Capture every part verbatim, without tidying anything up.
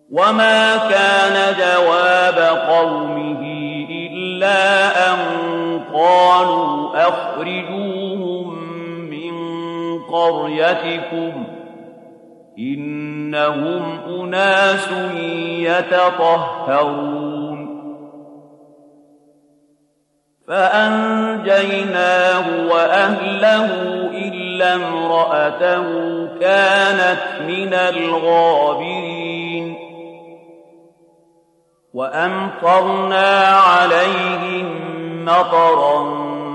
وما كان جواب قومه إلا أن قالوا أخرجوهم من قريتكم إنهم أناس يتطهرون فأنجيناه وأهله إلا امرأته كانت من الغابرين وأمطرنا عليهم مطرا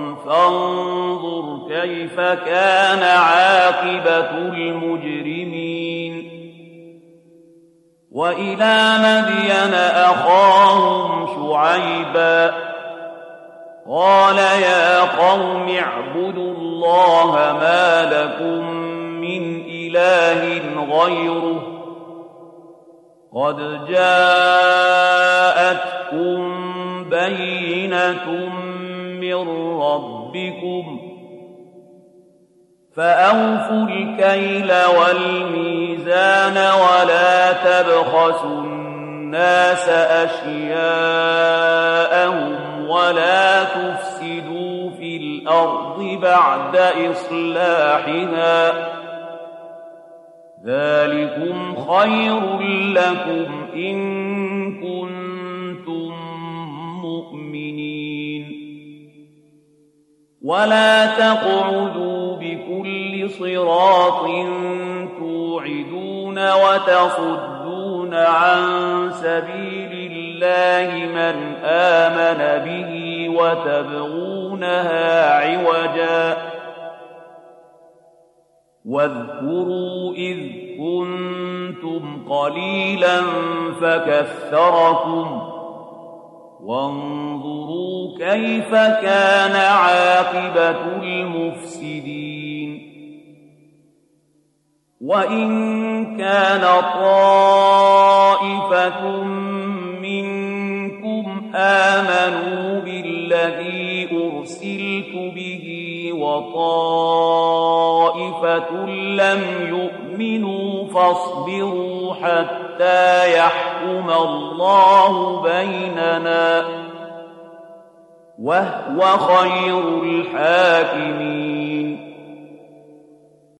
فانظر كيف كان عاقبة المجرمين وإلى مدين أخاهم شعيبا قال يا قوم اعبدوا الله ما لكم من إله غيره قد جاءتكم بينة من ربكم فأوفوا الكيل والميزان ولا تبخسوا الناس أشياءهم ولا تفسدوا في الأرض بعد إصلاحها ذلكم خير لكم إن كنتم مؤمنين ولا تقعدوا بكل صراط توعدون وتصدون عن سبيل الله من آمن به وتبغونها عوجا واذكروا إذ كنتم قليلا فكثركم وانظروا كيف كان عاقبة المفسدين وإن كان طائفة منكم آمنوا بالذي أرسلت به وطائفة لم يؤمنوا فاصبروا حتى يحكم الله بيننا وهو خير الحاكمين